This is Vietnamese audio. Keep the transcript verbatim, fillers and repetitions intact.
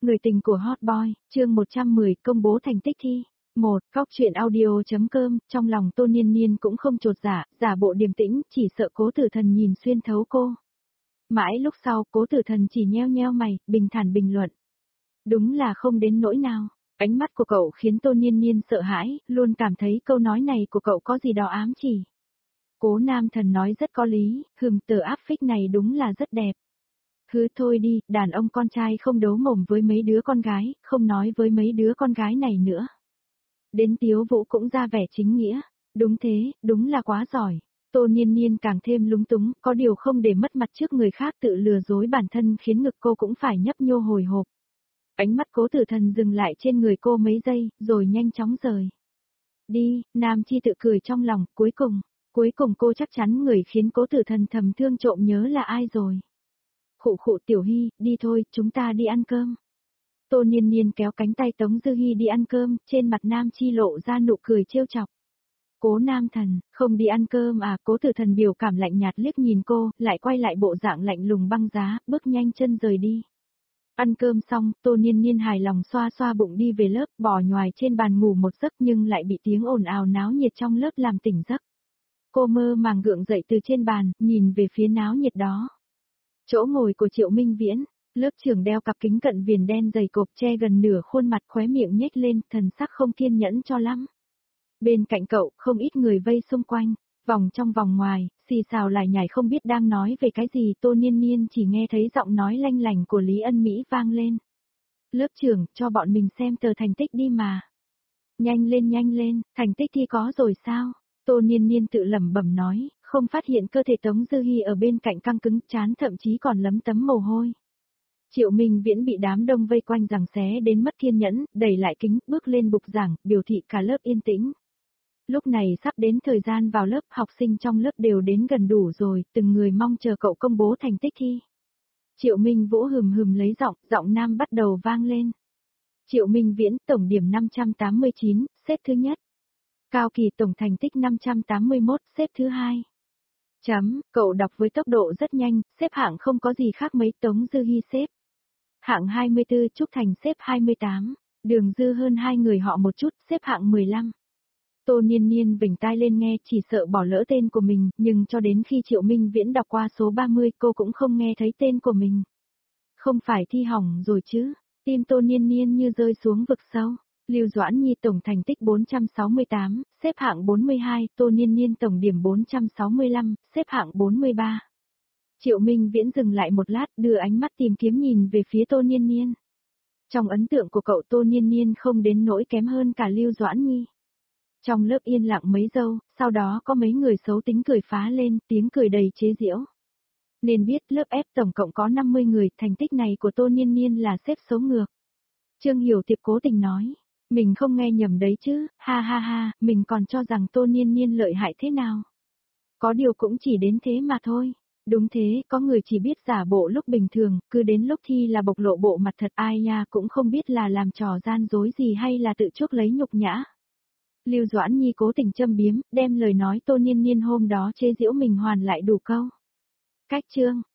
Người tình của Hot Boy, chương một trăm mười, công bố thành tích thi. một. Cóc truyện audio.com, trong lòng Tô Niên Niên cũng không chột dạ, giả bộ điềm tĩnh, chỉ sợ Cố Tử Thần nhìn xuyên thấu cô. Mãi lúc sau, Cố Tử Thần chỉ nheo nheo mày, bình thản bình luận. Đúng là không đến nỗi nào. Ánh mắt của cậu khiến Tô Niên Niên sợ hãi, luôn cảm thấy câu nói này của cậu có gì đó ám chỉ. Cố Nam Thần nói rất có lý, hừm, tờ áp phích này đúng là rất đẹp. Hứ thôi đi, đàn ông con trai không đấu mồm với mấy đứa con gái, không nói với mấy đứa con gái này nữa. Đến Tiếu Vũ cũng ra vẻ chính nghĩa. Đúng thế, đúng là quá giỏi. Tô Niên Niên càng thêm lúng túng, có điều không để mất mặt trước người khác tự lừa dối bản thân khiến ngực cô cũng phải nhấp nhô hồi hộp. Ánh mắt Cố Tử Thần dừng lại trên người cô mấy giây, rồi nhanh chóng rời. Đi, Nam Chi tự cười trong lòng, cuối cùng, cuối cùng cô chắc chắn người khiến Cố Tử Thần thầm thương trộm nhớ là ai rồi. Khụ khụ Tiểu Hy, đi thôi, chúng ta đi ăn cơm. Tô Niên Niên kéo cánh tay Tống Dư Hi đi ăn cơm, trên mặt Nam Chi lộ ra nụ cười trêu chọc. Cố Nam Thần, không đi ăn cơm à? Cố Tử Thần biểu cảm lạnh nhạt liếc nhìn cô, lại quay lại bộ dạng lạnh lùng băng giá, bước nhanh chân rời đi. Ăn cơm xong, Tô Niên Niên hài lòng xoa xoa bụng đi về lớp, bò nhoài trên bàn ngủ một giấc nhưng lại bị tiếng ồn ào náo nhiệt trong lớp làm tỉnh giấc. Cô mơ màng gượng dậy từ trên bàn, nhìn về phía náo nhiệt đó. Chỗ ngồi của Triệu Minh Viễn, lớp trưởng đeo cặp kính cận viền đen dày cộp che gần nửa khuôn mặt, khóe miệng nhếch lên, thần sắc không kiên nhẫn cho lắm. Bên cạnh cậu, không ít người vây xung quanh, vòng trong vòng ngoài, xì xào lại nhảy không biết đang nói về cái gì. Tô Niên Niên chỉ nghe thấy giọng nói lanh lành của Lý Ân Mỹ vang lên. Lớp trưởng, cho bọn mình xem tờ thành tích đi mà. Nhanh lên nhanh lên, thành tích thi có rồi sao? Tô Niên Niên tự lẩm bẩm nói, không phát hiện cơ thể Tống Dư Hi ở bên cạnh căng cứng, chán thậm chí còn lấm tấm mồ hôi. Triệu Minh Viễn bị đám đông vây quanh giằng xé đến mất kiên nhẫn, đẩy lại kính, bước lên bục giảng, biểu thị cả lớp yên tĩnh. Lúc này sắp đến thời gian vào lớp, học sinh trong lớp đều đến gần đủ rồi, từng người mong chờ cậu công bố thành tích thi. Triệu Minh Vũ hừm hừm lấy giọng, giọng nam bắt đầu vang lên. Triệu Minh Viễn, tổng điểm năm trăm tám mươi chín, xếp thứ nhất. Cao Kỳ tổng thành tích năm trăm tám mươi mốt, xếp thứ hai. Chấm, cậu đọc với tốc độ rất nhanh, xếp hạng không có gì khác mấy. Tống Dư Hi xếp hạng hai mươi tư, Trúc Thành xếp hai mươi tám, Đường Dư hơn hai người họ một chút, xếp hạng mười lăm. Tô Niên Niên vểnh tai lên nghe, chỉ sợ bỏ lỡ tên của mình, nhưng cho đến khi Triệu Minh Viễn đọc qua số ba mươi, cô cũng không nghe thấy tên của mình. Không phải thi hỏng rồi chứ? Tim Tô Niên Niên như rơi xuống vực sâu. Lưu Doãn Nhi tổng thành tích bốn trăm sáu mươi tám, xếp hạng bốn mươi hai, Tô Niên Niên tổng điểm bốn trăm sáu mươi lăm, xếp hạng bốn mươi ba. Triệu Minh Viễn dừng lại một lát, đưa ánh mắt tìm kiếm nhìn về phía Tô Niên Niên. Trong ấn tượng của cậu, Tô Niên Niên không đến nỗi kém hơn cả Lưu Doãn Nhi. Trong lớp yên lặng mấy giây, sau đó có mấy người xấu tính cười phá lên, tiếng cười đầy chế giễu. Nên biết lớp F tổng cộng có năm mươi người, thành tích này của Tô Niên Niên là xếp số ngược. Trương Hiểu Tiệp cố tình nói. Mình không nghe nhầm đấy chứ, ha ha ha, mình còn cho rằng Tô Niên Niên lợi hại thế nào. Có điều cũng chỉ đến thế mà thôi. Đúng thế, có người chỉ biết giả bộ lúc bình thường, cứ đến lúc thi là bộc lộ bộ mặt thật, ai nha cũng không biết là làm trò gian dối gì hay là tự chuốc lấy nhục nhã. Lưu Doãn Nhi cố tình châm biếm, đem lời nói Tô Niên Niên hôm đó chế giễu mình hoàn lại đủ câu. Cách chương,